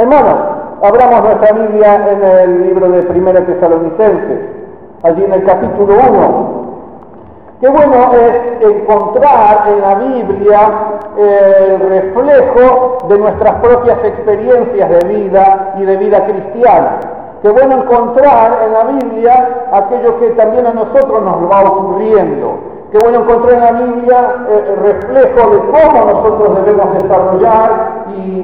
Hermanos, abramos nuestra Biblia en el libro de Primera Tesalonicenses, allí en el capítulo 1. Qué bueno es encontrar en la Biblia el reflejo de nuestras propias experiencias de vida y de vida cristiana. Qué bueno encontrar en la Biblia aquello que también a nosotros nos va ocurriendo. Qué bueno encontrar en la Biblia el reflejo de cómo nosotros debemos desarrollar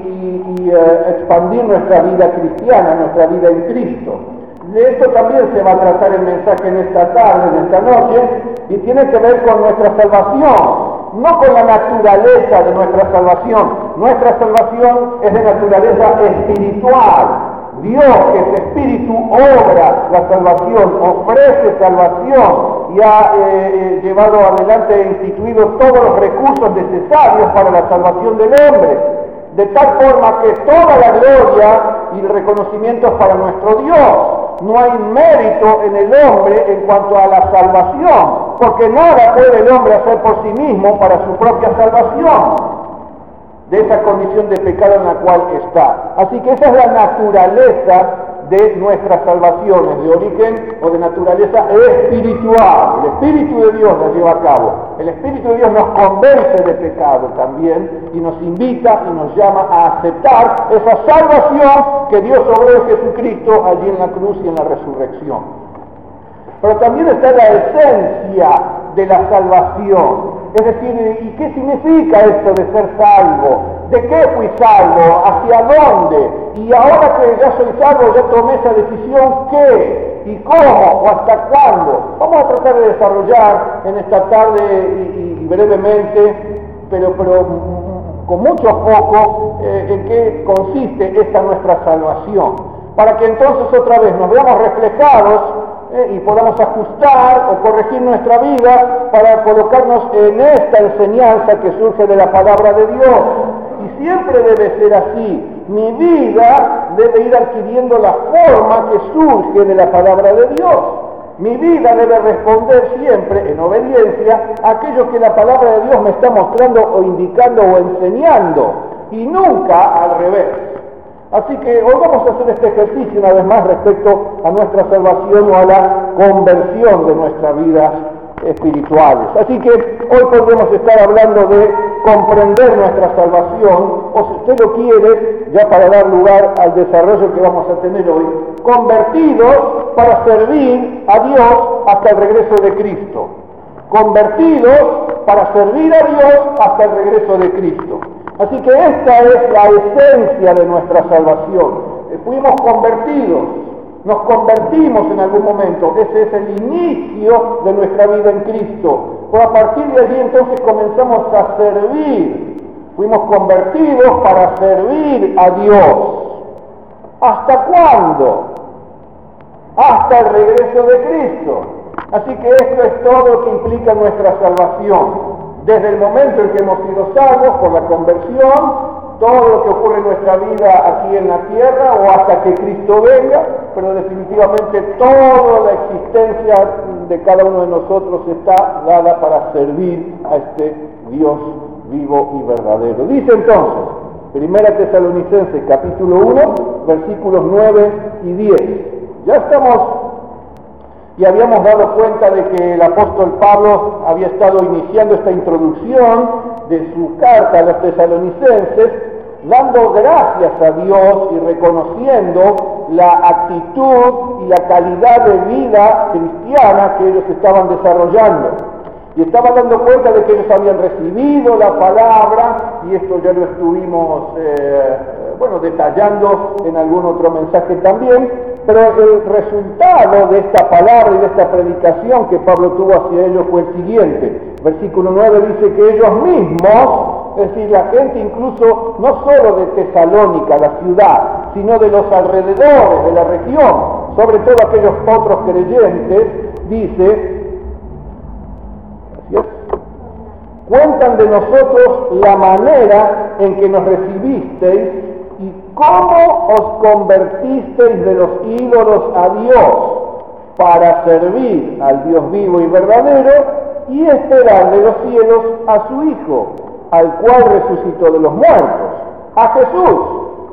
y expandir nuestra vida cristiana, nuestra vida en Cristo. De esto también se va a tratar el mensaje en esta tarde, en esta noche, y tiene que ver con nuestra salvación, no con la naturaleza de nuestra salvación. Nuestra salvación es de naturaleza espiritual. Dios, que es espíritu, obra la salvación, ofrece salvación y ha llevado adelante e instituido todos los recursos necesarios para la salvación del hombre, de tal forma que toda la gloria y el reconocimiento es para nuestro Dios. No hay mérito en el hombre en cuanto a la salvación, porque nada puede el hombre hacer por sí mismo para su propia salvación de esa condición de pecado en la cual está. Así que esa es la naturaleza de nuestras salvaciones, de origen o de naturaleza espiritual. El Espíritu de Dios la lleva a cabo. El Espíritu de Dios nos convence de pecado también y nos invita y nos llama a aceptar esa salvación que Dios obró en Jesucristo allí en la cruz y en la resurrección. Pero también está la esencia de la salvación. Es decir, ¿y qué significa esto de ser salvo? ¿De qué fui salvo? ¿Hacia dónde? Y ahora que ya soy salvo, ya tomé esa decisión, ¿qué? ¿Y cómo? ¿O hasta cuándo? Vamos a tratar de desarrollar en esta tarde y brevemente, pero con mucho foco, en qué consiste esta nuestra salvación. Para que entonces otra vez nos veamos reflejados y podamos ajustar o corregir nuestra vida para colocarnos en esta enseñanza que surge de la palabra de Dios. Y siempre debe ser así. Mi vida debe ir adquiriendo la forma que surge de la palabra de Dios. Mi vida debe responder siempre en obediencia a aquello que la palabra de Dios me está mostrando o indicando o enseñando, y nunca al revés. Así que hoy vamos a hacer este ejercicio una vez más respecto a nuestra salvación o a la conversión de nuestras vidas espirituales. Así que hoy podemos estar hablando de comprender nuestra salvación, o si usted lo quiere, ya para dar lugar al desarrollo que vamos a tener hoy, convertidos para servir a Dios hasta el regreso de Cristo. Convertidos para servir a Dios hasta el regreso de Cristo. Así que esta es la esencia de nuestra salvación. Fuimos convertidos, nos convertimos en algún momento, ese es el inicio de nuestra vida en Cristo. Pero a partir de allí entonces comenzamos a servir. Fuimos convertidos para servir a Dios. ¿Hasta cuándo? Hasta el regreso de Cristo. Así que esto es todo lo que implica nuestra salvación. Desde el momento en que hemos sido salvos por la conversión, todo lo que ocurre en nuestra vida aquí en la tierra o hasta que Cristo venga, pero definitivamente toda la existencia de cada uno de nosotros está dada para servir a este Dios vivo y verdadero. Dice entonces, Primera Tesalonicenses capítulo 1, versículos 9 y 10. Ya estamos y habíamos dado cuenta de que el apóstol Pablo había estado iniciando esta introducción de su carta a los tesalonicenses, dando gracias a Dios y reconociendo la actitud y la calidad de vida cristiana que ellos estaban desarrollando. Y estaba dando cuenta de que ellos habían recibido la palabra, y esto ya lo estuvimos detallando en algún otro mensaje también, pero el resultado de esta palabra y de esta predicación que Pablo tuvo hacia ellos fue el siguiente. Versículo 9 dice que ellos mismos, es decir, la gente incluso no solo de Tesalónica, la ciudad, sino de los alrededores de la región, sobre todo aquellos otros creyentes, dice, cuentan de nosotros la manera en que nos recibisteis y cómo os convertisteis de los ídolos a Dios para servir al Dios vivo y verdadero y esperar de los cielos a su Hijo, al cual resucitó de los muertos, a Jesús,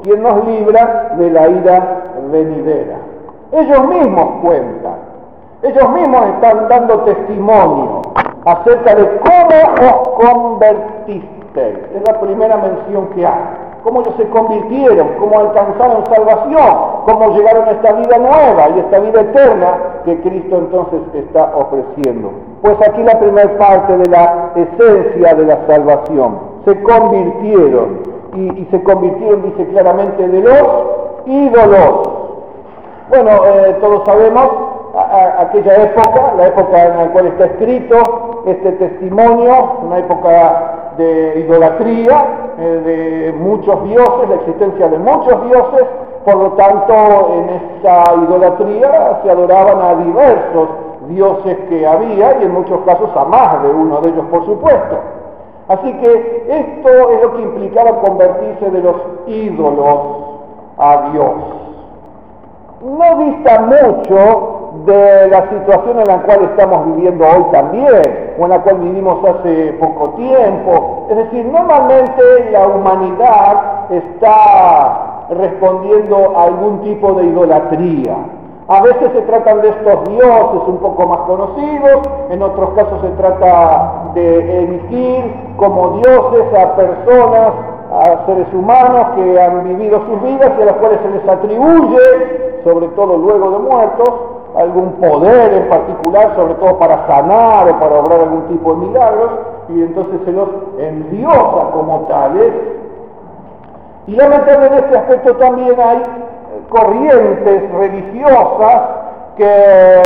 quien nos libra de la ira venidera. Ellos mismos cuentan, ellos mismos están dando testimonio acerca de cómo os convertisteis. Es la primera mención que hay. Cómo ellos se convirtieron, cómo alcanzaron salvación, cómo llegaron a esta vida nueva y esta vida eterna que Cristo entonces está ofreciendo. Pues aquí la primera parte de la esencia de la salvación. Se convirtieron, y se convirtieron, dice claramente, de los ídolos. Bueno, todos sabemos aquella época, la época en la cual está escrito este testimonio, una época de idolatría, de muchos dioses, la existencia de muchos dioses. Por lo tanto, en esa idolatría se adoraban a diversos dioses que había, y en muchos casos a más de uno de ellos, por supuesto. Así que esto es lo que implicaba convertirse de los ídolos a Dios. No dista mucho de la situación en la cual estamos viviendo hoy también, o en la cual vivimos hace poco tiempo. Es decir, normalmente la humanidad está respondiendo a algún tipo de idolatría. A veces se tratan de estos dioses un poco más conocidos, en otros casos se trata de erigir como dioses a personas, a seres humanos que han vivido sus vidas y a los cuales se les atribuye, sobre todo luego de muertos, algún poder en particular, sobre todo para sanar o para obrar algún tipo de milagros, y entonces se los endiosa como tales. Y lamentablemente en este aspecto también hay corrientes religiosas que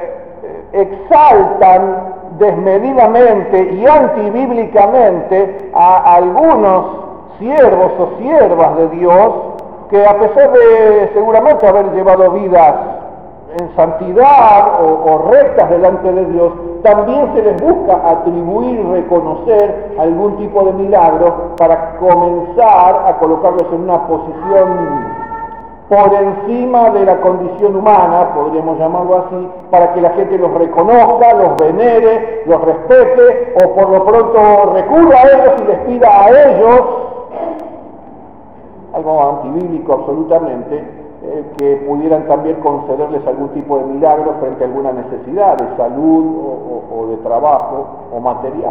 exaltan desmedidamente y antibíblicamente a algunos siervos o siervas de Dios que, a pesar de seguramente haber llevado vidas en santidad o rectas delante de Dios, también se les busca atribuir, reconocer algún tipo de milagro para comenzar a colocarlos en una posición por encima de la condición humana, podríamos llamarlo así, para que la gente los reconozca, los venere, los respete, o por lo pronto recurra a ellos y les pida a ellos, algo antibíblico absolutamente, que pudieran también concederles algún tipo de milagro frente a alguna necesidad de salud o de trabajo o material.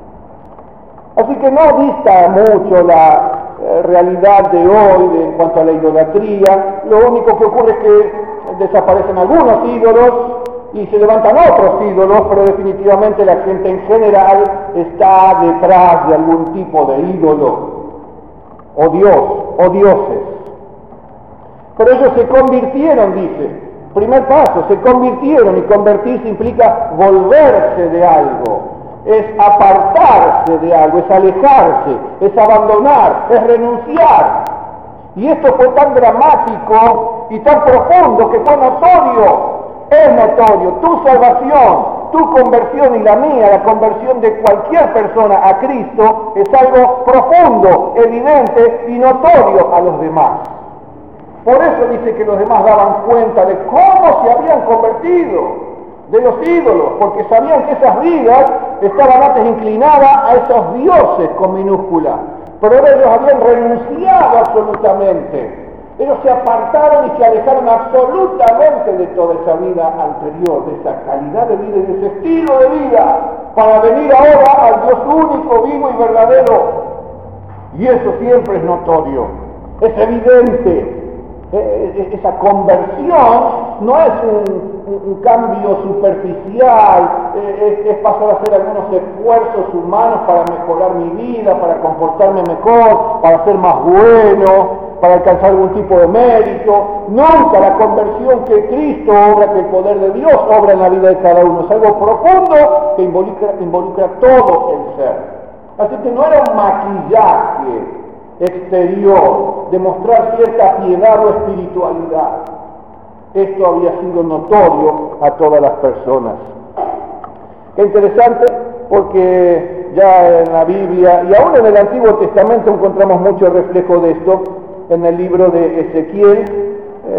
Así que no dista mucho la realidad de hoy en cuanto a la idolatría. Lo único que ocurre es que desaparecen algunos ídolos y se levantan otros ídolos, pero definitivamente la gente en general está detrás de algún tipo de ídolo o dios o dioses. Pero ellos se convirtieron, dice. Primer paso, se convirtieron, y convertirse implica volverse de algo. Es apartarse de algo, es alejarse, es abandonar, es renunciar. Y esto fue tan dramático y tan profundo que fue notorio. Es notorio. Tu salvación, tu conversión y la mía, la conversión de cualquier persona a Cristo, es algo profundo, evidente y notorio a los demás. Por eso dice que los demás daban cuenta de cómo se habían convertido de los ídolos, porque sabían que esas vidas estaban antes inclinadas a esos dioses con minúscula, pero ahora ellos habían renunciado absolutamente. Ellos se apartaron y se alejaron absolutamente de toda esa vida anterior, de esa calidad de vida y de ese estilo de vida, para venir ahora al Dios único, vivo y verdadero. Y eso siempre es notorio, es evidente. Esa conversión no es un cambio superficial, es pasar a hacer algunos esfuerzos humanos para mejorar mi vida, para comportarme mejor, para ser más bueno, para alcanzar algún tipo de mérito. Nunca la conversión que Cristo obra, que el poder de Dios obra en la vida de cada uno, es algo profundo que involucra todo el ser. Así que no era un maquillaje exterior, demostrar cierta piedad o espiritualidad. Esto había sido notorio a todas las personas. Qué interesante, porque ya en la Biblia y aún en el Antiguo Testamento encontramos mucho reflejo de esto. En el libro de Ezequiel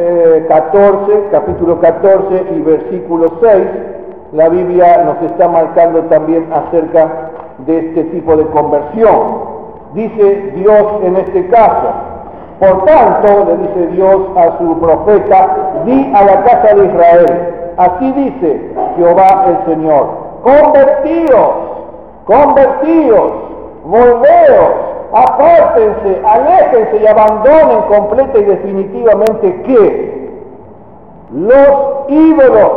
14, capítulo 14 y versículo 6, la Biblia nos está marcando también acerca de este tipo de conversión. Dice Dios en este caso: Por tanto, le dice Dios a su profeta, di a la casa de Israel, así dice Jehová el Señor, convertíos, volveos, apártense, aléjense y abandonen completa y definitivamente ¿qué? Los ídolos,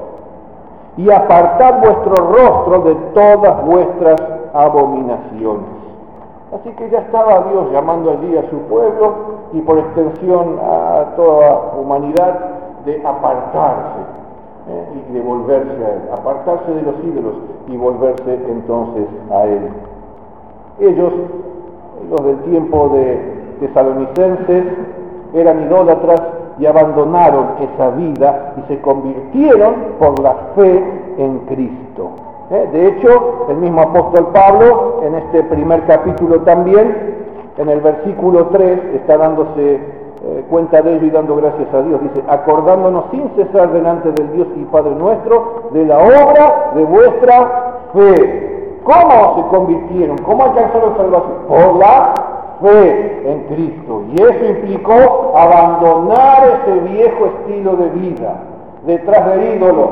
y apartad vuestro rostro de todas vuestras abominaciones. Así que ya estaba Dios llamando allí a su pueblo y por extensión a toda humanidad de apartarse y de volverse a Él, apartarse de los ídolos y volverse entonces a Él. Ellos, los del tiempo de Tesalonicenses, eran idólatras y abandonaron esa vida y se convirtieron por la fe en Cristo. De hecho, el mismo apóstol Pablo, en este primer capítulo también, en el versículo 3, está dándose cuenta de ello y dando gracias a Dios. Dice, acordándonos sin cesar delante del Dios y Padre nuestro, de la obra de vuestra fe. ¿Cómo se convirtieron? ¿Cómo alcanzaron salvación? Por la fe en Cristo. Y eso implicó abandonar ese viejo estilo de vida, detrás de ídolos.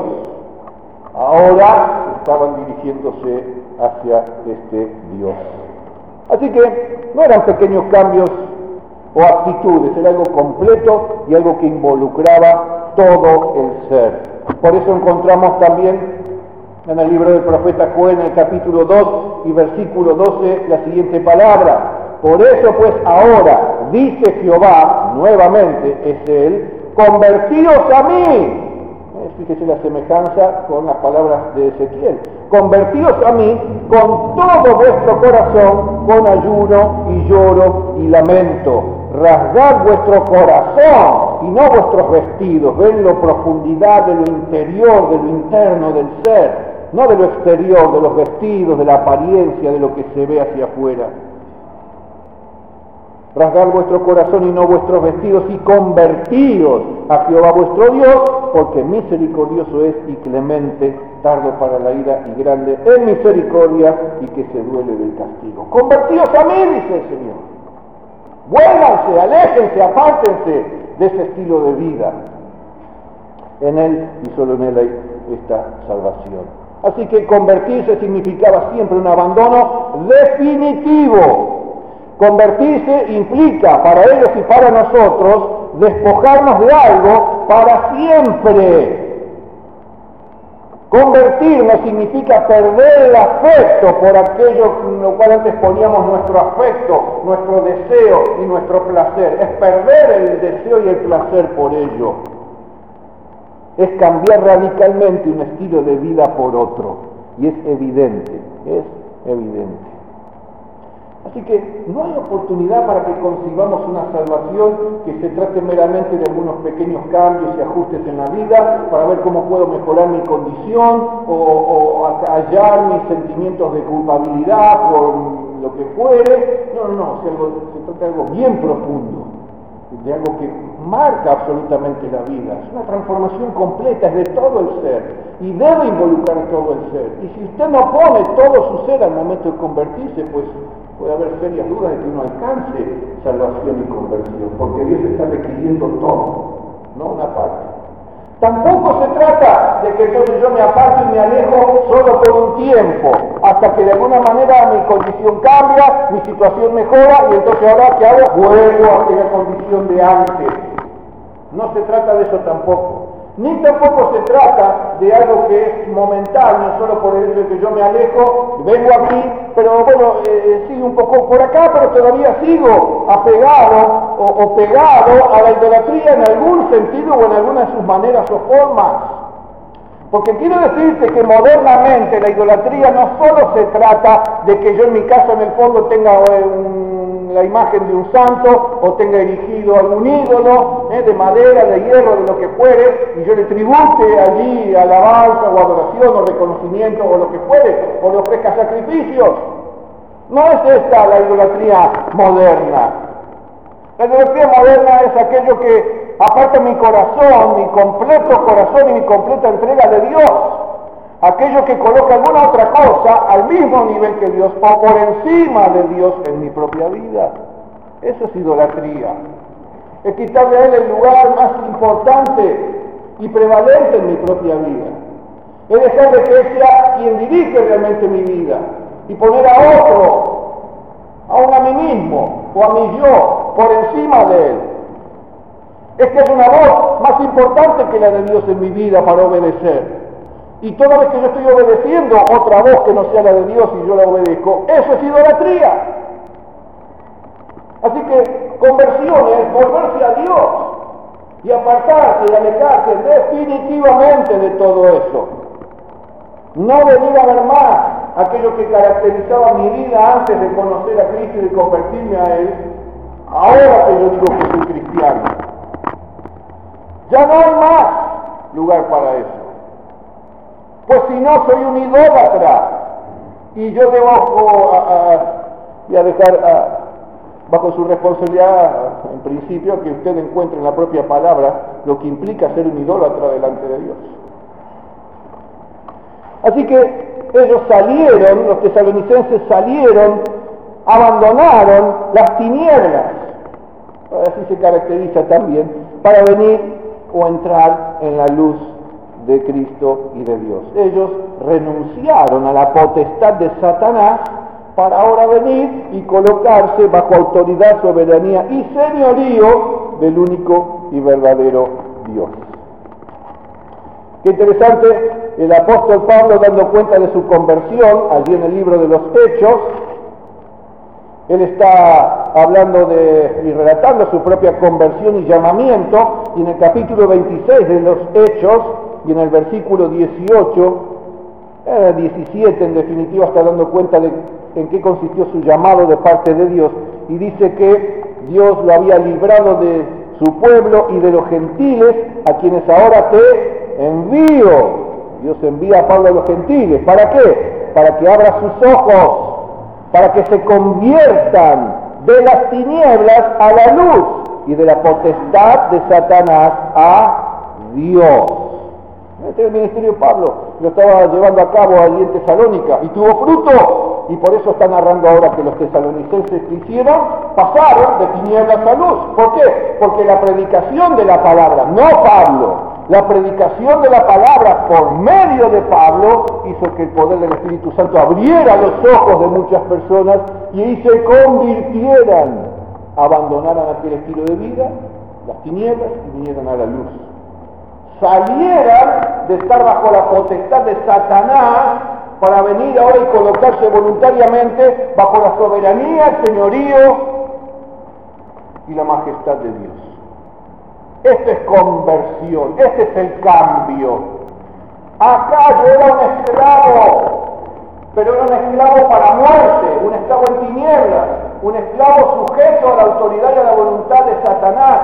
Ahora estaban dirigiéndose hacia este Dios. Así que no eran pequeños cambios o actitudes, era algo completo y algo que involucraba todo el ser. Por eso encontramos también en el libro del profeta Joel, en el capítulo 2 y versículo 12, la siguiente palabra. Por eso pues ahora, dice Jehová, nuevamente es Él, convertíos a mí. Fíjese la semejanza con las palabras de Ezequiel. Convertíos a mí con todo vuestro corazón, con ayuno y lloro y lamento. Rasgad vuestro corazón y no vuestros vestidos. Ven la profundidad de lo interior, de lo interno del ser, no de lo exterior, de los vestidos, de la apariencia, de lo que se ve hacia afuera. Rasgad vuestro corazón y no vuestros vestidos y convertíos a Jehová vuestro Dios, porque misericordioso es y clemente, tardo para la ira y grande en misericordia y que se duele del castigo. Convertíos a mí, dice el Señor. Vuélvanse, aléjense, apártense de ese estilo de vida. En Él y solo en Él hay esta salvación. Así que convertirse significaba siempre un abandono definitivo. Convertirse implica para ellos y para nosotros despojarnos de algo para siempre. Convertirnos significa perder el afecto por aquello en lo cual antes poníamos nuestro afecto, nuestro deseo y nuestro placer. Es perder el deseo y el placer por ello. Es cambiar radicalmente un estilo de vida por otro. Y es evidente, es evidente. Así que no hay oportunidad para que concibamos una salvación que se trate meramente de algunos pequeños cambios y ajustes en la vida para ver cómo puedo mejorar mi condición o acallar mis sentimientos de culpabilidad por lo que fuere. No, se trata de algo bien profundo, de algo que marca absolutamente la vida. Es una transformación completa, es de todo el ser y debe involucrar todo el ser. Y si usted no pone todo su ser al momento de convertirse, pues puede haber serias dudas de que uno alcance salvación y conversión, porque Dios está requiriendo todo, no una parte. Tampoco se trata de que entonces yo me aparto y me alejo solo por un tiempo, hasta que de alguna manera mi condición cambia, mi situación mejora, y entonces ahora ¿qué hago? Vuelvo a aquella condición de antes. No se trata de eso tampoco. Ni tampoco se trata de algo que es momentáneo, solo por el hecho de que yo me alejo, vengo aquí, pero bueno, sigo un poco por acá, pero todavía sigo apegado o pegado a la idolatría en algún sentido o en alguna de sus maneras o formas. Porque quiero decirte que modernamente la idolatría no solo se trata de que yo en mi casa en el fondo tenga la imagen de un santo o tenga erigido algún ídolo de madera, de hierro, de lo que fuere, y yo le tribute allí alabanza o adoración o reconocimiento o lo que fuere, o le ofrezca sacrificios. No es esta la idolatría moderna. La idolatría moderna es aquello que aparta mi corazón, mi completo corazón y mi completa entrega de Dios. Aquello que coloca alguna otra cosa al mismo nivel que Dios o por encima de Dios en mi propia vida. Eso es idolatría. es quitarle a Él el lugar más importante y prevalente en mi propia vida. Es dejar de que Él sea quien dirige realmente mi vida y poner a otro, aún a mí mismo o a mi yo, por encima de Él. Es que es una voz más importante que la de Dios en mi vida para obedecer. Y toda vez que yo estoy obedeciendo otra voz que no sea la de Dios y yo la obedezco, eso es idolatría. Así que conversión es volverse a Dios y apartarse y alejarse definitivamente de todo eso. No venir a ver más aquello que caracterizaba mi vida antes de conocer a Cristo y de convertirme a Él, ahora que yo digo que soy cristiano. Ya no hay más lugar para eso. Pues si no, soy un idólatra y yo debo voy a dejar bajo su responsabilidad, en principio, que usted encuentre en la propia palabra lo que implica ser un idólatra delante de Dios. Así que ellos salieron, los tesalonicenses salieron, abandonaron las tinieblas, así se caracteriza también, para venir o entrar en la luz de Cristo y de Dios. Ellos renunciaron a la potestad de Satanás para ahora venir y colocarse bajo autoridad, soberanía y señorío del único y verdadero Dios. Qué interesante, el apóstol Pablo, dando cuenta de su conversión, allí en el libro de los Hechos, él está hablando y relatando su propia conversión y llamamiento, y en el capítulo 26 de los Hechos, y en el versículo 18, 17 en definitiva, está dando cuenta de en qué consistió su llamado de parte de Dios, y dice que Dios lo había librado de su pueblo y de los gentiles, a quienes ahora te envío. Dios envía a Pablo a los gentiles. ¿Para qué? Para que abra sus ojos, para que se conviertan de las tinieblas a la luz y de la potestad de Satanás a Dios. Este es el ministerio de Pablo, lo estaba llevando a cabo allí en Tesalónica y tuvo fruto, y por eso está narrando ahora que los tesalonicenses que hicieron pasaron de tinieblas a luz. ¿Por qué? Porque la predicación de la palabra, no Pablo, la predicación de la palabra por medio de Pablo hizo que el poder del Espíritu Santo abriera los ojos de muchas personas y ahí se convirtieran, abandonaran aquel estilo de vida, las tinieblas, y vinieran a la luz. Salieran de estar bajo la potestad de Satanás para venir ahora y colocarse voluntariamente bajo la soberanía, el señorío y la majestad de Dios. Esta es conversión, este es el cambio. Acá yo era un esclavo, pero era un esclavo para muerte, un esclavo en tinieblas, un esclavo sujeto a la autoridad y a la voluntad de Satanás.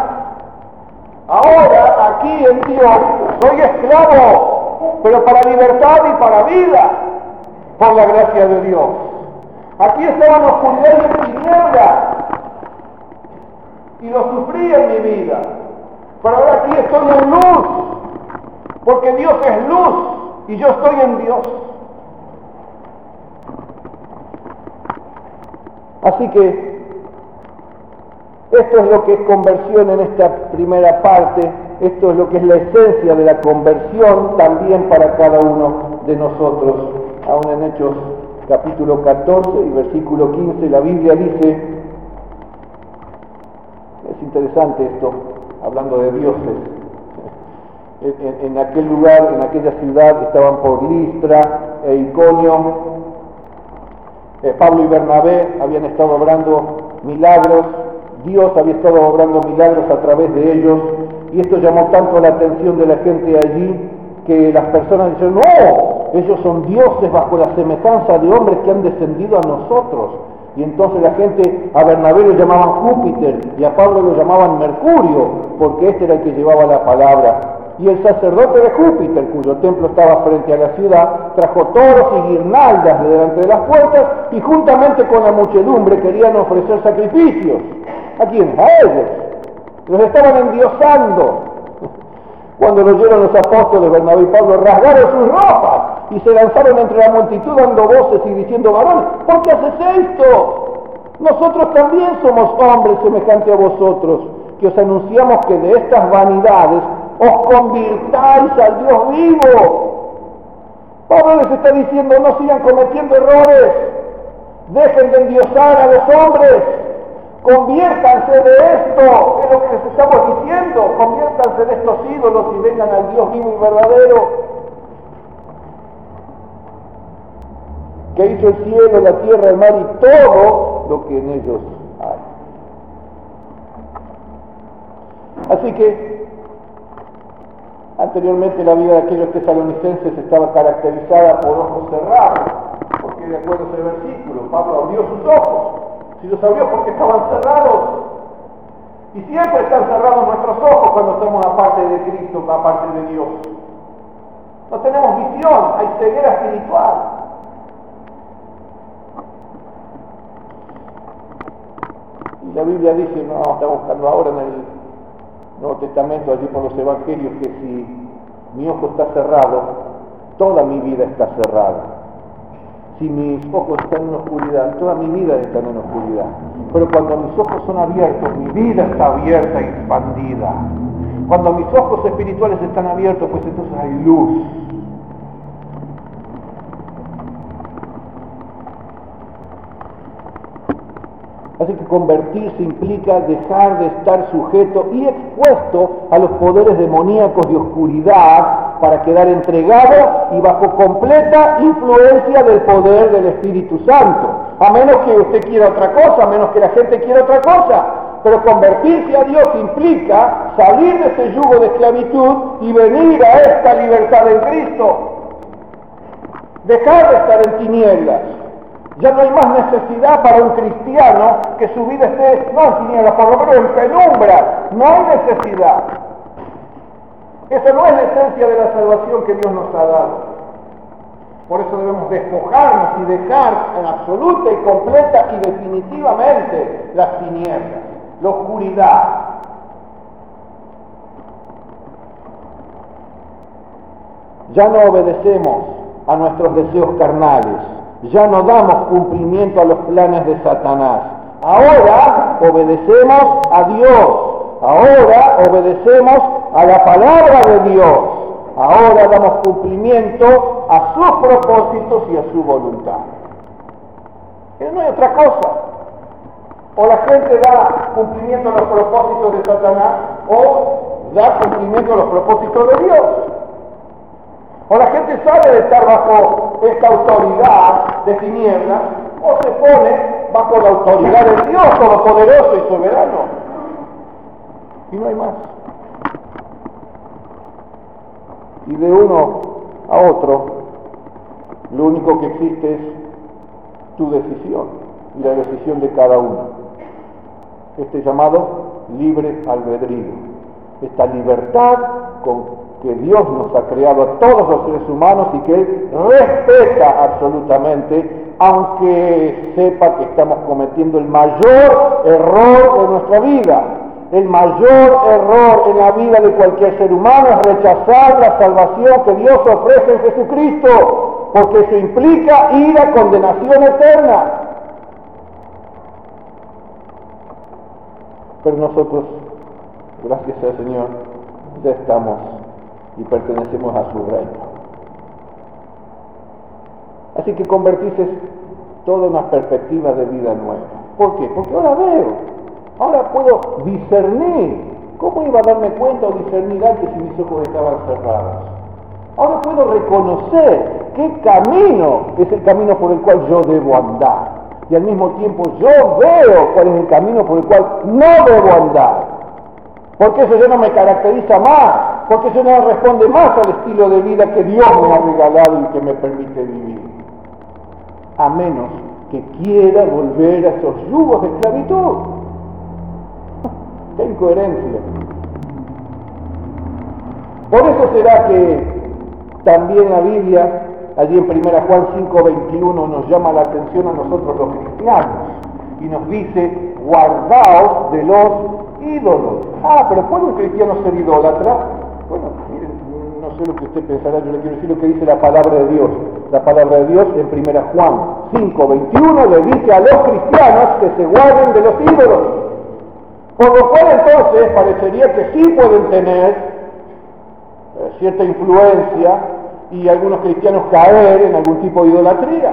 Ahora, aquí en Dios, soy esclavo, pero para libertad y para vida, por la gracia de Dios. Aquí estaba en oscuridad y en tinieblas, y lo sufrí en mi vida. Pero ahora aquí estoy en luz, porque Dios es luz, y yo estoy en Dios. Así que, esto es lo que es conversión en esta primera parte, esto es lo que es la esencia de la conversión también para cada uno de nosotros. Aún en Hechos capítulo 14 y versículo 15, la Biblia dice, es interesante esto, hablando de dioses, en aquel lugar, en aquella ciudad estaban por Listra e Iconio, Pablo y Bernabé habían estado obrando milagros, Dios había estado obrando milagros a través de ellos, y esto llamó tanto la atención de la gente allí, que las personas dijeron, no, ellos son dioses bajo la semejanza de hombres que han descendido a nosotros. Y entonces la gente, a Bernabé lo llamaban Júpiter, y a Pablo lo llamaban Mercurio, porque este era el que llevaba la palabra. Y el sacerdote de Júpiter, cuyo templo estaba frente a la ciudad, trajo toros y guirnaldas de delante de las puertas, y juntamente con la muchedumbre querían ofrecer sacrificios. ¿A quiénes? A ellos. Los estaban endiosando. Cuando lo oyeron los apóstoles, Bernabé y Pablo rasgaron sus ropas y se lanzaron entre la multitud dando voces y diciendo, varón, ¿por qué haces esto? Nosotros también somos hombres semejantes a vosotros, que os anunciamos que de estas vanidades os convirtáis al Dios vivo. Pablo les está diciendo, no sigan cometiendo errores, dejen de endiosar a los hombres, conviértanse de esto, es lo que les estamos diciendo, conviértanse de estos ídolos y vengan al Dios vivo y verdadero, que hizo el cielo, la tierra, el mar y todo lo que en ellos hay. Así que, anteriormente la vida de aquellos tesalonicenses estaba caracterizada por ojos cerrados, porque de acuerdo a ese versículo, Pablo abrió sus ojos. Si los abrió porque estaban cerrados. Y siempre están cerrados nuestros ojos cuando estamos aparte de Cristo, aparte de Dios. No tenemos visión, hay ceguera espiritual. Y la Biblia dice, no, está buscando ahora en el Nuevo Testamento, allí por los Evangelios, que si mi ojo está cerrado, toda mi vida está cerrada. Si mis ojos están en oscuridad, toda mi vida está en oscuridad. Pero cuando mis ojos son abiertos, mi vida está abierta y expandida. Cuando mis ojos espirituales están abiertos, pues entonces hay luz. Así que convertirse implica dejar de estar sujeto y expuesto a los poderes demoníacos de oscuridad para quedar entregado y bajo completa influencia del poder del Espíritu Santo. A menos que usted quiera otra cosa, a menos que la gente quiera otra cosa. Pero convertirse a Dios implica salir de ese yugo de esclavitud y venir a esta libertad en Cristo. Dejar de estar en tinieblas. Ya no hay más necesidad para un cristiano que su vida esté, no en tinieblas, por lo menos en penumbra. No hay necesidad. Esa no es la esencia de la salvación que Dios nos ha dado. Por eso debemos despojarnos y dejar en absoluta y completa y definitivamente las tinieblas, la oscuridad. Ya no obedecemos a nuestros deseos carnales. Ya no damos cumplimiento a los planes de Satanás. Ahora obedecemos a Dios. Ahora obedecemos a la palabra de Dios. Ahora damos cumplimiento a sus propósitos y a su voluntad. Pero no hay otra cosa. O la gente da cumplimiento a los propósitos de Satanás o da cumplimiento a los propósitos de Dios. O la gente sabe de estar bajo esta autoridad de tinieblas, o se pone bajo la autoridad de Dios Todopoderoso y Soberano. Y no hay más. Y de uno a otro, lo único que existe es tu decisión y la decisión de cada uno. Este llamado libre albedrío. Esta libertad con que Dios nos ha creado a todos los seres humanos y que Él respeta absolutamente, aunque sepa que estamos cometiendo el mayor error de nuestra vida. El mayor error en la vida de cualquier ser humano es rechazar la salvación que Dios ofrece en Jesucristo, porque eso implica ir a condenación eterna. Pero nosotros, gracias al Señor, ya estamos y pertenecemos a su reino. Así que convertirse es toda una perspectiva de vida nueva. ¿Por qué? Porque ahora veo, ahora puedo discernir. ¿Cómo iba a darme cuenta o discernir antes si mis ojos estaban cerrados? Ahora puedo reconocer qué camino es el camino por el cual yo debo andar. Y al mismo tiempo yo veo cuál es el camino por el cual no debo andar. Porque eso ya no me caracteriza más, porque eso no responde más al estilo de vida que Dios me ha regalado y que me permite vivir. A menos que quiera volver a esos yugos de esclavitud. ¡Qué incoherencia! Por eso será que también la Biblia, allí en 1 Juan 5:21, nos llama la atención a nosotros los cristianos y nos dice, guardaos de los ídolos. ¿Pero puede un cristiano ser idólatra? Bueno, miren, no sé lo que usted pensará, yo le quiero decir lo que dice la palabra de Dios. La palabra de Dios en 1 Juan 5:21 le dice a los cristianos que se guarden de los ídolos. Por lo cual entonces parecería que sí pueden tener cierta influencia y algunos cristianos caer en algún tipo de idolatría.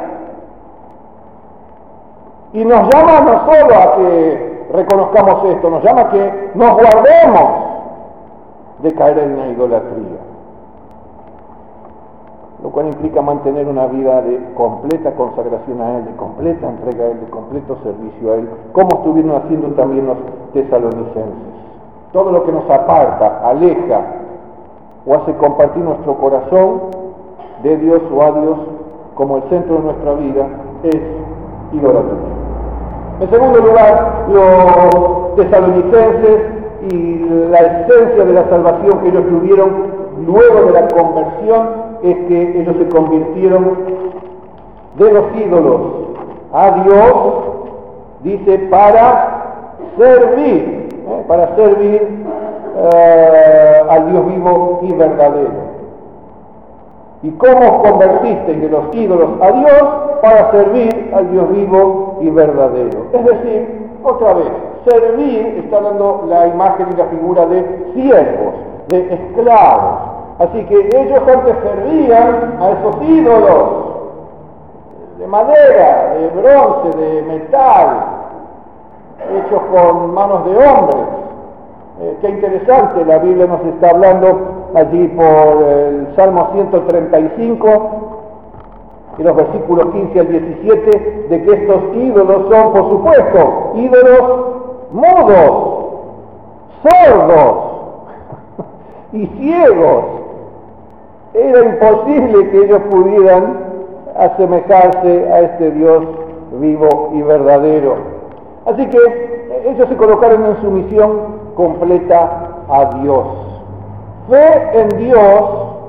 Y nos llama no solo a que reconozcamos esto, nos llama a que nos guardemos de caer en la idolatría. Lo cual implica mantener una vida de completa consagración a Él, de completa entrega a Él, de completo servicio a Él, como estuvieron haciendo también los tesalonicenses. Todo lo que nos aparta, aleja o hace compartir nuestro corazón de Dios o a Dios como el centro de nuestra vida es idolatría. En segundo lugar, los tesalonicenses y la esencia de la salvación que ellos tuvieron luego de la conversión es que ellos se convirtieron de los ídolos a Dios, dice, para servir al Dios vivo y verdadero. ¿Y cómo os convertisteis de los ídolos a Dios para servir al Dios vivo y verdadero? Es decir, otra vez, servir está dando la imagen y la figura de siervos, de esclavos. Así que ellos antes servían a esos ídolos de madera, de bronce, de metal, hechos con manos de hombres. Qué interesante, la Biblia nos está hablando allí por el Salmo 135 y los versículos 15 al 17 de que estos ídolos son, por supuesto, ídolos mudos, sordos y ciegos. Era imposible que ellos pudieran asemejarse a este Dios vivo y verdadero. Así que ellos se colocaron en sumisión completa a Dios. Fe en Dios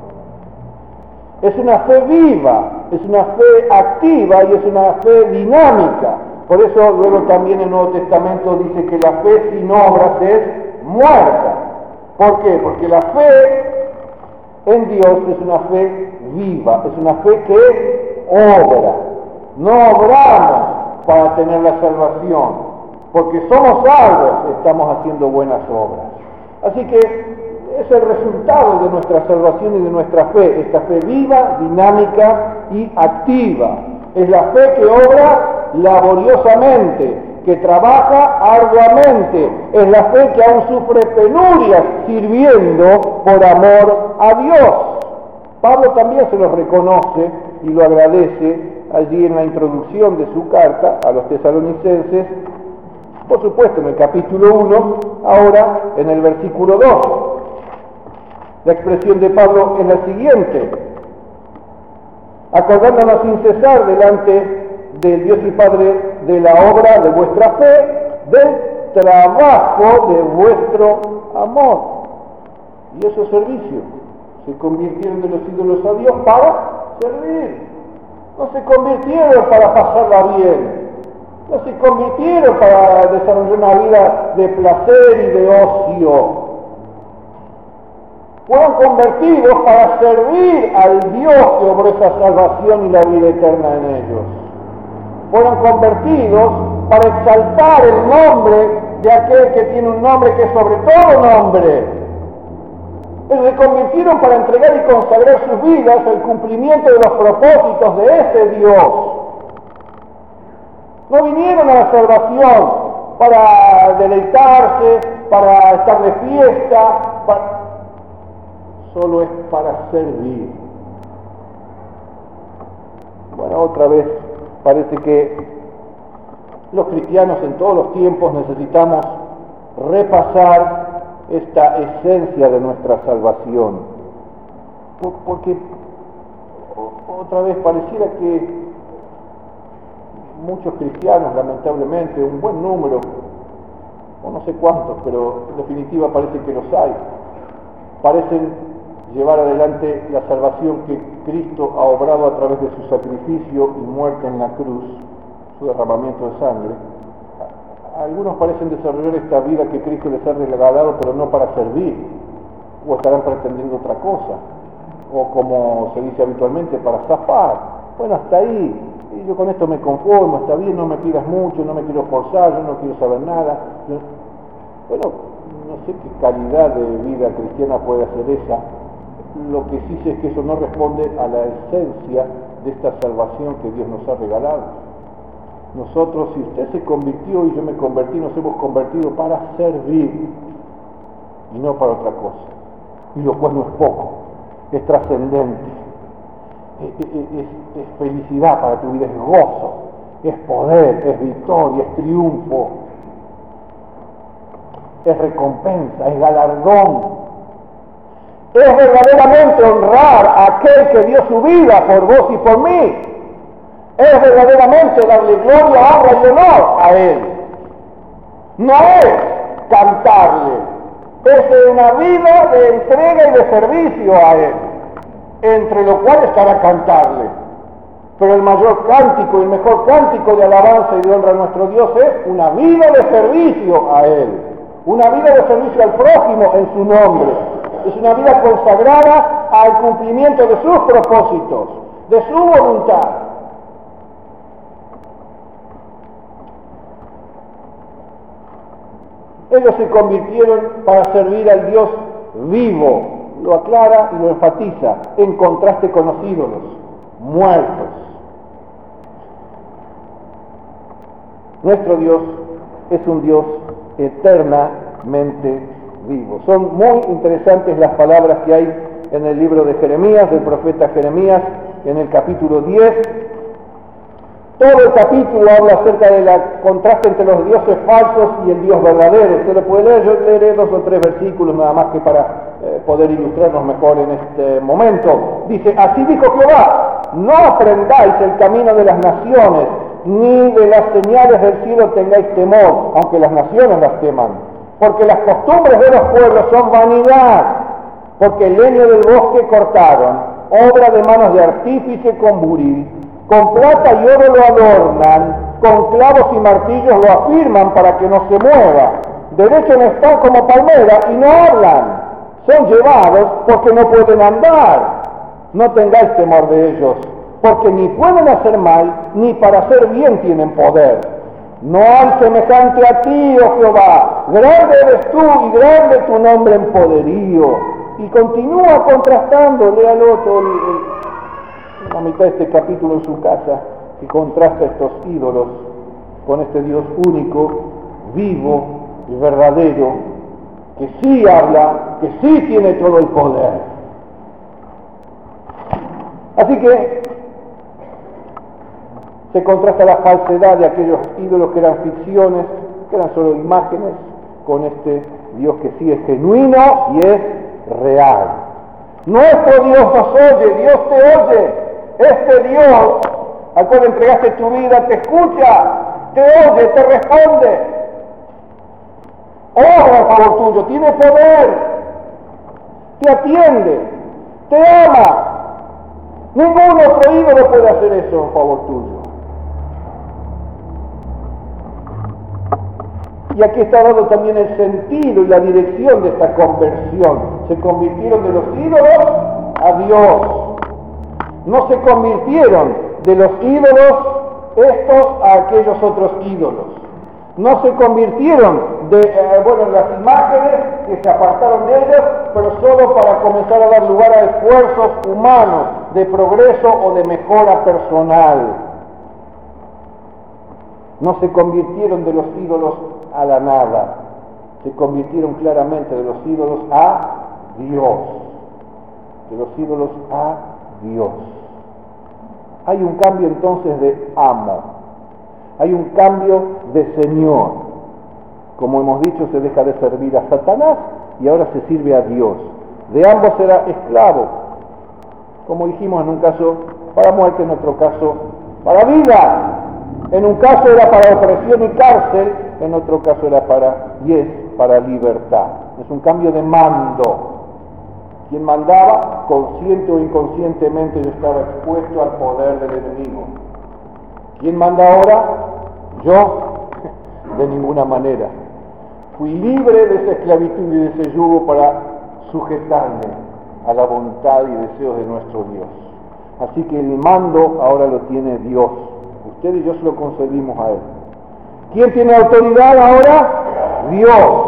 es una fe viva, es una fe activa y es una fe dinámica. Por eso luego también el Nuevo Testamento dice que la fe sin obras es muerta. ¿Por qué? Porque la fe en Dios es una fe viva, es una fe que obra. No obramos para tener la salvación, porque somos salvos, estamos haciendo buenas obras. Así que es el resultado de nuestra salvación y de nuestra fe, esta fe viva, dinámica y activa. Es la fe que obra laboriosamente, que trabaja arduamente, es la fe que aún sufre penurias sirviendo por amor a Dios. Pablo también se lo reconoce y lo agradece allí en la introducción de su carta a los tesalonicenses, por supuesto en el capítulo 1, ahora en el versículo 2. La expresión de Pablo es la siguiente: acordándonos sin cesar delante del Dios y Padre de la obra de vuestra fe, del trabajo de vuestro amor. Y eso es servicio. Se convirtieron de los ídolos a Dios para servir. No se convirtieron para pasarla bien. No se convirtieron para desarrollar una vida de placer y de ocio. Fueron convertidos para servir al Dios que obró esa salvación y la vida eterna en ellos. Fueron convertidos para exaltar el nombre de aquel que tiene un nombre que es sobre todo nombre. Ellos se convirtieron para entregar y consagrar sus vidas al cumplimiento de los propósitos de ese Dios. No vinieron a la salvación para deleitarse, para estar de fiesta, solo es para servir. Bueno, otra vez parece que los cristianos en todos los tiempos necesitamos repasar esta esencia de nuestra salvación, porque otra vez pareciera que muchos cristianos, lamentablemente, un buen número, o no sé cuántos, pero en definitiva parece que los hay, parecen llevar adelante la salvación que Cristo ha obrado a través de su sacrificio y muerte en la cruz, su derramamiento de sangre. Algunos parecen desarrollar esta vida que Cristo les ha regalado, pero no para servir, o estarán pretendiendo otra cosa, o como se dice habitualmente, para zafar. Bueno, hasta ahí, y yo con esto me conformo, está bien, no me pidas mucho, no me quiero forzar, yo no quiero saber nada. Bueno, no sé qué calidad de vida cristiana puede ser esa. Lo que sí sé es que eso no responde a la esencia de esta salvación que Dios nos ha regalado. Nosotros, si usted se convirtió y yo me convertí, nos hemos convertido para servir y no para otra cosa. Y lo cual no es poco, es trascendente, es felicidad para tu vida, es gozo, es poder, es victoria, es triunfo, es recompensa, es galardón. Es verdaderamente honrar a aquel que dio su vida por vos y por mí. Es verdaderamente darle gloria, honra y honor a Él. No es cantarle, es una vida de entrega y de servicio a Él, entre lo cual estará cantarle. Pero el mayor cántico y el mejor cántico de alabanza y de honra a nuestro Dios es una vida de servicio a Él, una vida de servicio al prójimo en su nombre. Es una vida consagrada al cumplimiento de sus propósitos, de su voluntad. Ellos se convirtieron para servir al Dios vivo, lo aclara y lo enfatiza, en contraste con los ídolos, muertos. Nuestro Dios es un Dios eternamente vivo. Son muy interesantes las palabras que hay en el libro de Jeremías, del profeta Jeremías, en el capítulo 10. Todo el capítulo habla acerca del contraste entre los dioses falsos y el Dios verdadero. Usted lo puede leer, yo leeré 2 o 3 versículos nada más que para poder ilustrarnos mejor en este momento. Dice, así dijo Jehová, no aprendáis el camino de las naciones, ni de las señales del cielo tengáis temor, aunque las naciones las teman. Porque las costumbres de los pueblos son vanidad, porque el leño del bosque cortaron, obra de manos de artífice con buril, con plata y oro lo adornan, con clavos y martillos lo afirman para que no se mueva. Derechos están como palmera y no hablan, son llevados porque no pueden andar. No tengáis temor de ellos, porque ni pueden hacer mal, ni para hacer bien tienen poder. No hay semejante a ti, oh Jehová, grande eres tú y grande tu nombre en poderío. Y continúa contrastando, léalo todo la mitad de este capítulo en su casa, que contrasta estos ídolos con este Dios único, vivo y verdadero, que sí habla, que sí tiene todo el poder. Así que se contrasta la falsedad de aquellos ídolos que eran ficciones, que eran solo imágenes, con este Dios que sí es genuino y es real. Nuestro Dios nos oye, Dios te oye. Este Dios al cual entregaste tu vida te escucha, te oye, te responde. Obra a favor tuyo, tiene poder, te atiende, te ama. Ningún otro ídolo puede hacer eso a favor tuyo. Y aquí está dado también el sentido y la dirección de esta conversión. Se convirtieron de los ídolos a Dios. No se convirtieron de los ídolos estos a aquellos otros ídolos. No se convirtieron de las imágenes que se apartaron de ellos, pero solo para comenzar a dar lugar a esfuerzos humanos de progreso o de mejora personal. No se convirtieron de los ídolos a la nada, se convirtieron claramente de los ídolos a Dios, de los ídolos a Dios. Hay un cambio entonces de amo, hay un cambio de Señor. Como hemos dicho, se deja de servir a Satanás y ahora se sirve a Dios. De ambos será esclavo, como dijimos, en un caso para muerte, en otro caso para vida. En un caso era para opresión y cárcel, en otro caso era para libertad. Es un cambio de mando. Quien mandaba, consciente o inconscientemente, yo estaba expuesto al poder del enemigo. ¿Quién manda ahora? Yo, de ninguna manera. Fui libre de esa esclavitud y de ese yugo para sujetarme a la voluntad y deseos de nuestro Dios. Así que el mando ahora lo tiene Dios. Usted y yo se lo concedimos a Él. ¿Quién tiene autoridad ahora? Dios.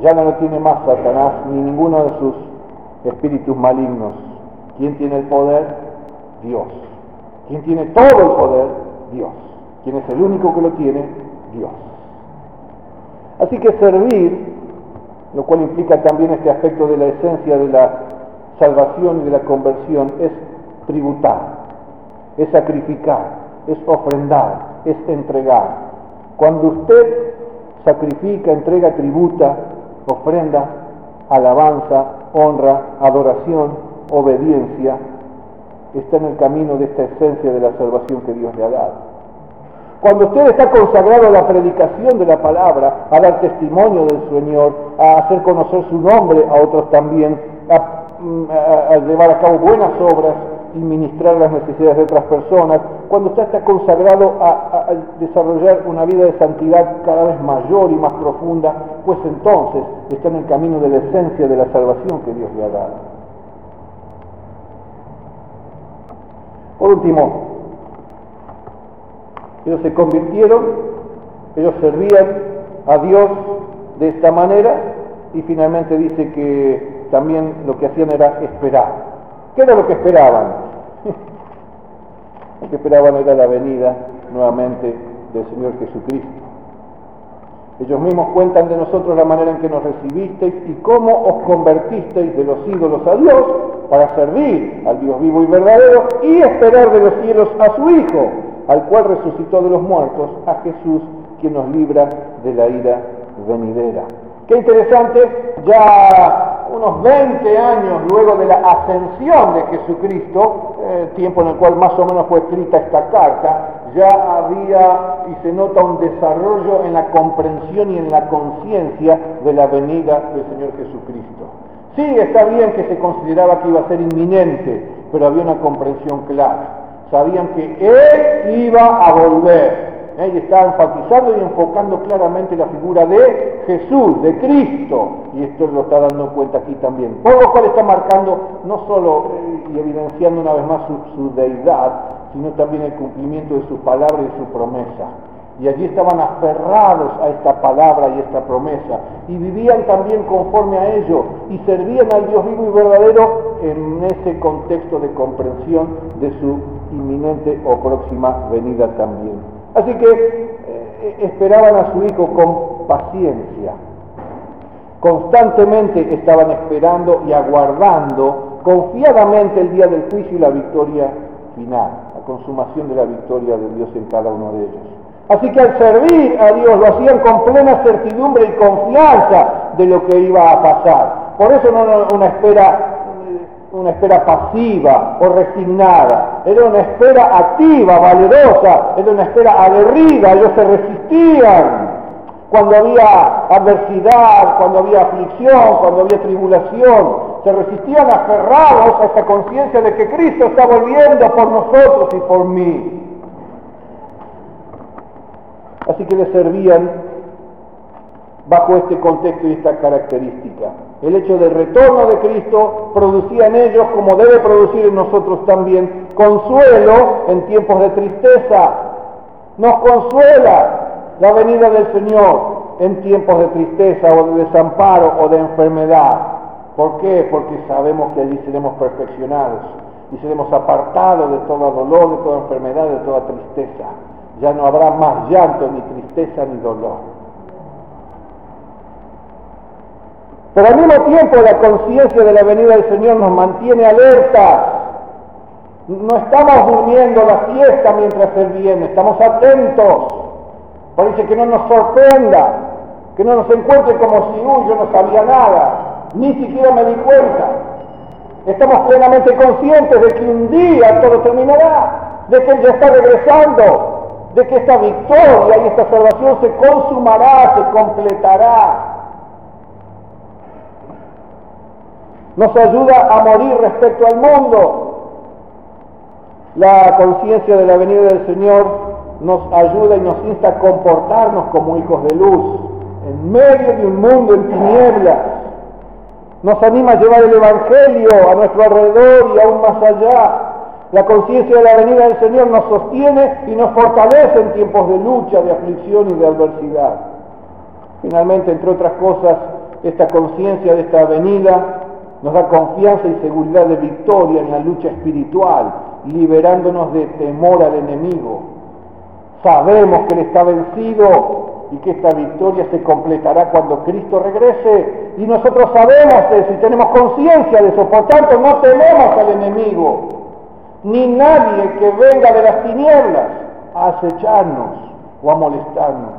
ya no lo tiene más Satanás ni ninguno de sus espíritus malignos. ¿Quién tiene el poder? Dios. ¿Quién tiene todo el poder? Dios. ¿Quién es el único que lo tiene? Dios. Así que servir, lo cual implica también este aspecto de la esencia de la salvación y de la conversión, es tributar, es sacrificar, es ofrendar, es entregar. Cuando usted sacrifica, entrega, tributa, ofrenda, alabanza, honra, adoración, obediencia, está en el camino de esta esencia de la salvación que Dios le ha dado. Cuando usted está consagrado a la predicación de la palabra, a dar testimonio del Señor, a hacer conocer su nombre a otros también, a llevar a cabo buenas obras y ministrar las necesidades de otras personas, cuando usted está consagrado a desarrollar una vida de santidad cada vez mayor y más profunda, pues entonces está en el camino de la esencia de la salvación que Dios le ha dado. Por último, ellos se convirtieron, ellos servían a Dios de esta manera y finalmente dice que también lo que hacían era esperar. ¿Qué era lo que esperaban? Lo que esperaban era la venida nuevamente del Señor Jesucristo. Ellos mismos cuentan de nosotros la manera en que nos recibisteis y cómo os convertisteis de los ídolos a Dios para servir al Dios vivo y verdadero y esperar de los cielos a su Hijo, al cual resucitó de los muertos, a Jesús, quien nos libra de la ira venidera. Qué interesante, ya unos 20 años luego de la ascensión de Jesucristo, tiempo en el cual más o menos fue escrita esta carta, ya había y se nota un desarrollo en la comprensión y en la conciencia de la venida del Señor Jesucristo. Sí, está bien que se consideraba que iba a ser inminente, pero había una comprensión clara. Sabían que Él iba a volver. Y está enfatizando y enfocando claramente la figura de Jesús, de Cristo, y esto lo está dando cuenta aquí también, por lo cual está marcando no solo y evidenciando una vez más su deidad, sino también el cumplimiento de su palabra y de su promesa. Y allí estaban aferrados a esta palabra y esta promesa, y vivían también conforme a ello, y servían al Dios vivo y verdadero en ese contexto de comprensión de su inminente o próxima venida también. Así que esperaban a su Hijo con paciencia. Constantemente estaban esperando y aguardando confiadamente el día del juicio y la victoria final, la consumación de la victoria de Dios en cada uno de ellos. Así que al servir a Dios lo hacían con plena certidumbre y confianza de lo que iba a pasar. Por eso no una espera pasiva o resignada, era una espera activa, valerosa, era una espera aguerrida. Ellos se resistían cuando había adversidad, cuando había aflicción, cuando había tribulación, se resistían aferrados a esta conciencia de que Cristo está volviendo por nosotros y por mí. Así que le servían bajo este contexto y esta característica. El hecho del retorno de Cristo producía en ellos, como debe producir en nosotros también, consuelo en tiempos de tristeza. Nos consuela la venida del Señor en tiempos de tristeza o de desamparo o de enfermedad. ¿Por qué? Porque sabemos que allí seremos perfeccionados y seremos apartados de todo dolor, de toda enfermedad, de toda tristeza. Ya no habrá más llanto, ni tristeza, ni dolor. Pero al mismo tiempo la conciencia de la venida del Señor nos mantiene alertas. No estamos durmiendo la siesta mientras Él viene, estamos atentos. Parece que no nos sorprenda, que no nos encuentre como si, yo no sabía nada, ni siquiera me di cuenta. Estamos plenamente conscientes de que un día todo terminará, de que Él ya está regresando, de que esta victoria y esta salvación se consumará, se completará. Nos ayuda a morir respecto al mundo. La conciencia de la venida del Señor nos ayuda y nos insta a comportarnos como hijos de luz, en medio de un mundo en tinieblas. Nos anima a llevar el Evangelio a nuestro alrededor y aún más allá. La conciencia de la venida del Señor nos sostiene y nos fortalece en tiempos de lucha, de aflicción y de adversidad. Finalmente, entre otras cosas, esta conciencia de esta venida nos da confianza y seguridad de victoria en la lucha espiritual, liberándonos de temor al enemigo. Sabemos que Él está vencido y que esta victoria se completará cuando Cristo regrese. Y nosotros sabemos eso y tenemos conciencia de eso. Por tanto, no tememos al enemigo, ni nadie que venga de las tinieblas a acecharnos o a molestarnos.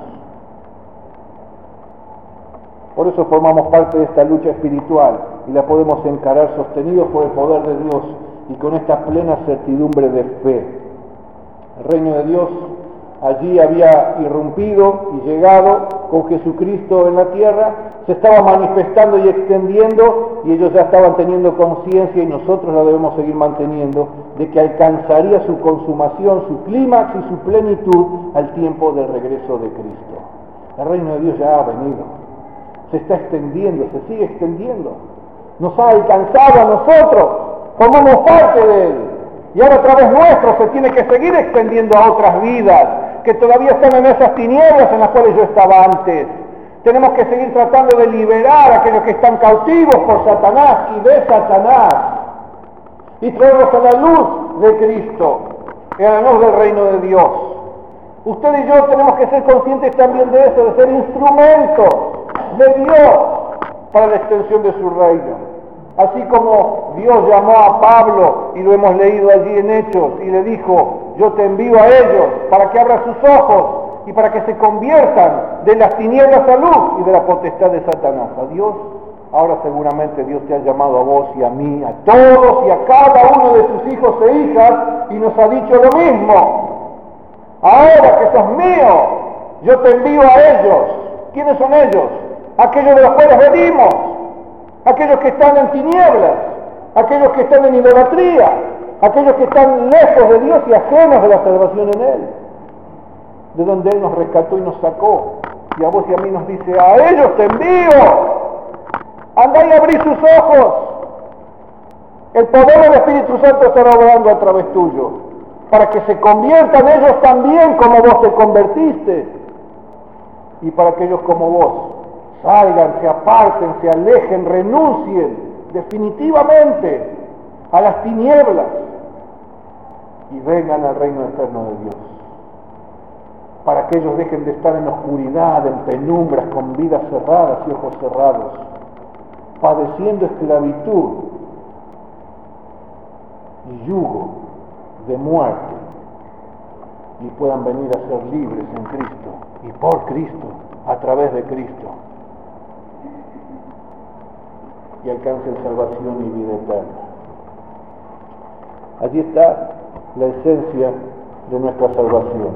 Por eso formamos parte de esta lucha espiritual y la podemos encarar sostenidos por el poder de Dios y con esta plena certidumbre de fe. El reino de Dios allí había irrumpido y llegado con Jesucristo en la tierra, se estaba manifestando y extendiendo, y ellos ya estaban teniendo conciencia, y nosotros la debemos seguir manteniendo, de que alcanzaría su consumación, su clímax y su plenitud al tiempo del regreso de Cristo. El reino de Dios ya ha venido, se está extendiendo, se sigue extendiendo, nos ha alcanzado a nosotros, formamos parte de Él, y ahora a través nuestro se tiene que seguir extendiendo a otras vidas que todavía están en esas tinieblas en las cuales yo estaba antes. Tenemos que seguir tratando de liberar a aquellos que están cautivos por Satanás y de Satanás, y traerlos a la luz de Cristo, a la luz del reino de Dios. Usted y yo tenemos que ser conscientes también de eso, de ser instrumentos de Dios para la extensión de su reino. Así como Dios llamó a Pablo, y lo hemos leído allí en Hechos, y le dijo: yo te envío a ellos para que abran sus ojos y para que se conviertan de las tinieblas a luz y de la potestad de Satanás a Dios. Ahora seguramente Dios te ha llamado a vos y a mí, a todos y a cada uno de sus hijos e hijas, y nos ha dicho lo mismo: ahora que sos mío, yo te envío a ellos. ¿Quiénes son ellos? Aquellos de los cuales venimos, aquellos que están en tinieblas, aquellos que están en idolatría, aquellos que están lejos de Dios y ajenos de la salvación en Él, de donde Él nos rescató y nos sacó. Y a vos y a mí nos dice: a ellos te envío, andá y abrí sus ojos. El poder del Espíritu Santo estará obrando a través tuyo, para que se conviertan ellos también como vos te convertiste, y para que ellos como vos salgan, se aparten, se alejen, renuncien definitivamente a las tinieblas y vengan al reino eterno de Dios, para que ellos dejen de estar en oscuridad, en penumbras, con vidas cerradas y ojos cerrados, padeciendo esclavitud y yugo de muerte, y puedan venir a ser libres en Cristo y por Cristo, a través de Cristo, y alcancen salvación y vida eterna. Allí está la esencia de nuestra salvación.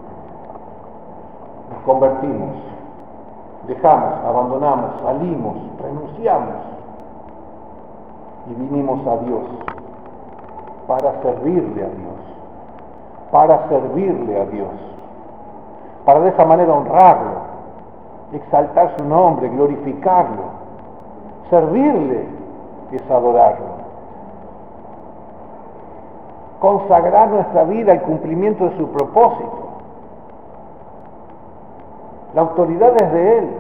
Nos convertimos, dejamos, abandonamos, salimos, renunciamos y vinimos a Dios para servirle a Dios, para servirle a Dios, para de esa manera honrarlo, exaltar su nombre, glorificarlo. Servirle es adorarlo. Consagrar nuestra vida al cumplimiento de su propósito. La autoridad es de Él.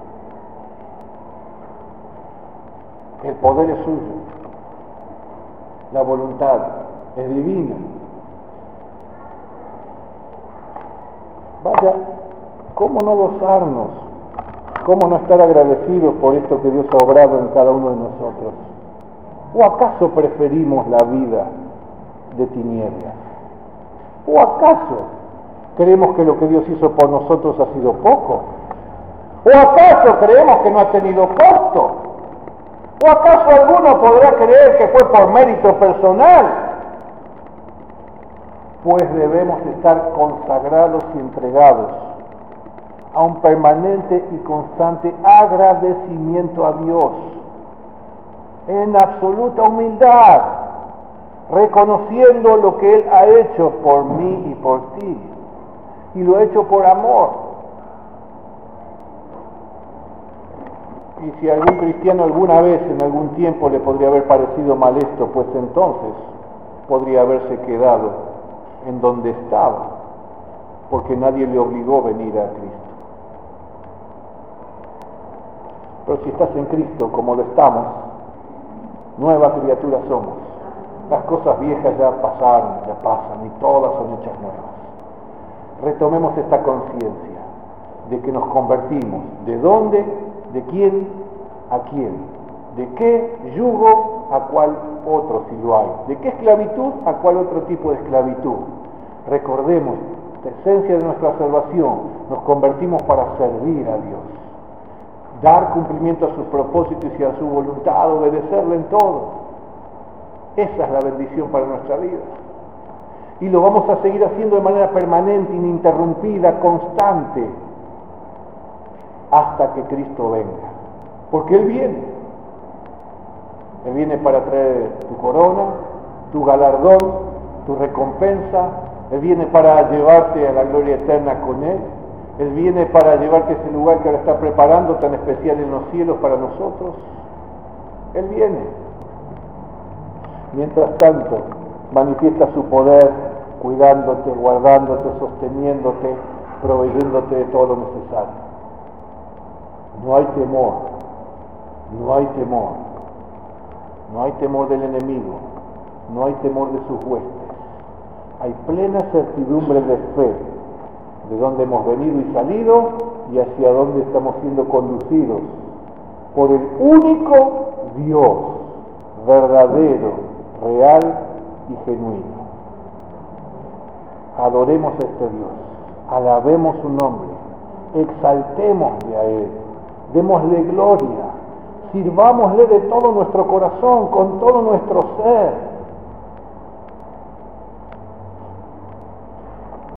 El poder es suyo. La voluntad es divina. Vaya, ¿cómo no gozarnos? ¿Cómo no estar agradecidos por esto que Dios ha obrado en cada uno de nosotros? ¿O acaso preferimos la vida de tinieblas? ¿O acaso creemos que lo que Dios hizo por nosotros ha sido poco? ¿O acaso creemos que no ha tenido costo? ¿O acaso alguno podrá creer que fue por mérito personal? Pues debemos estar consagrados y entregados a un permanente y constante agradecimiento a Dios, en absoluta humildad, reconociendo lo que Él ha hecho por mí y por ti, y lo ha hecho por amor. Y si a algún cristiano alguna vez, en algún tiempo, le podría haber parecido mal esto, pues entonces podría haberse quedado en donde estaba, porque nadie le obligó a venir a Cristo. Pero si estás en Cristo, como lo estamos, nueva criatura somos. Las cosas viejas ya pasaron, ya pasan, y todas son hechas nuevas. Retomemos esta conciencia de que nos convertimos. ¿De dónde? ¿De quién? ¿A quién? ¿De qué yugo? ¿A cuál otro, si lo hay? ¿De qué esclavitud? ¿A cuál otro tipo de esclavitud? Recordemos la esencia de nuestra salvación. Nos convertimos para servir a Dios, dar cumplimiento a sus propósitos y a su voluntad, obedecerle en todo. Esa es la bendición para nuestra vida. Y lo vamos a seguir haciendo de manera permanente, ininterrumpida, constante, hasta que Cristo venga. Porque Él viene. Él viene para traer tu corona, tu galardón, tu recompensa. Él viene para llevarte a la gloria eterna con Él. Él viene para llevarte a ese lugar que ahora está preparando tan especial en los cielos para nosotros. Él viene. Mientras tanto, manifiesta su poder, cuidándote, guardándote, sosteniéndote, proveyéndote de todo lo necesario. No hay temor, no hay temor, no hay temor del enemigo, no hay temor de sus huestes. Hay plena certidumbre de fe, de dónde hemos venido y salido y hacia dónde estamos siendo conducidos por el único Dios, verdadero, real y genuino. Adoremos a este Dios, alabemos su nombre, exaltémosle a Él, démosle gloria, sirvámosle de todo nuestro corazón, con todo nuestro ser.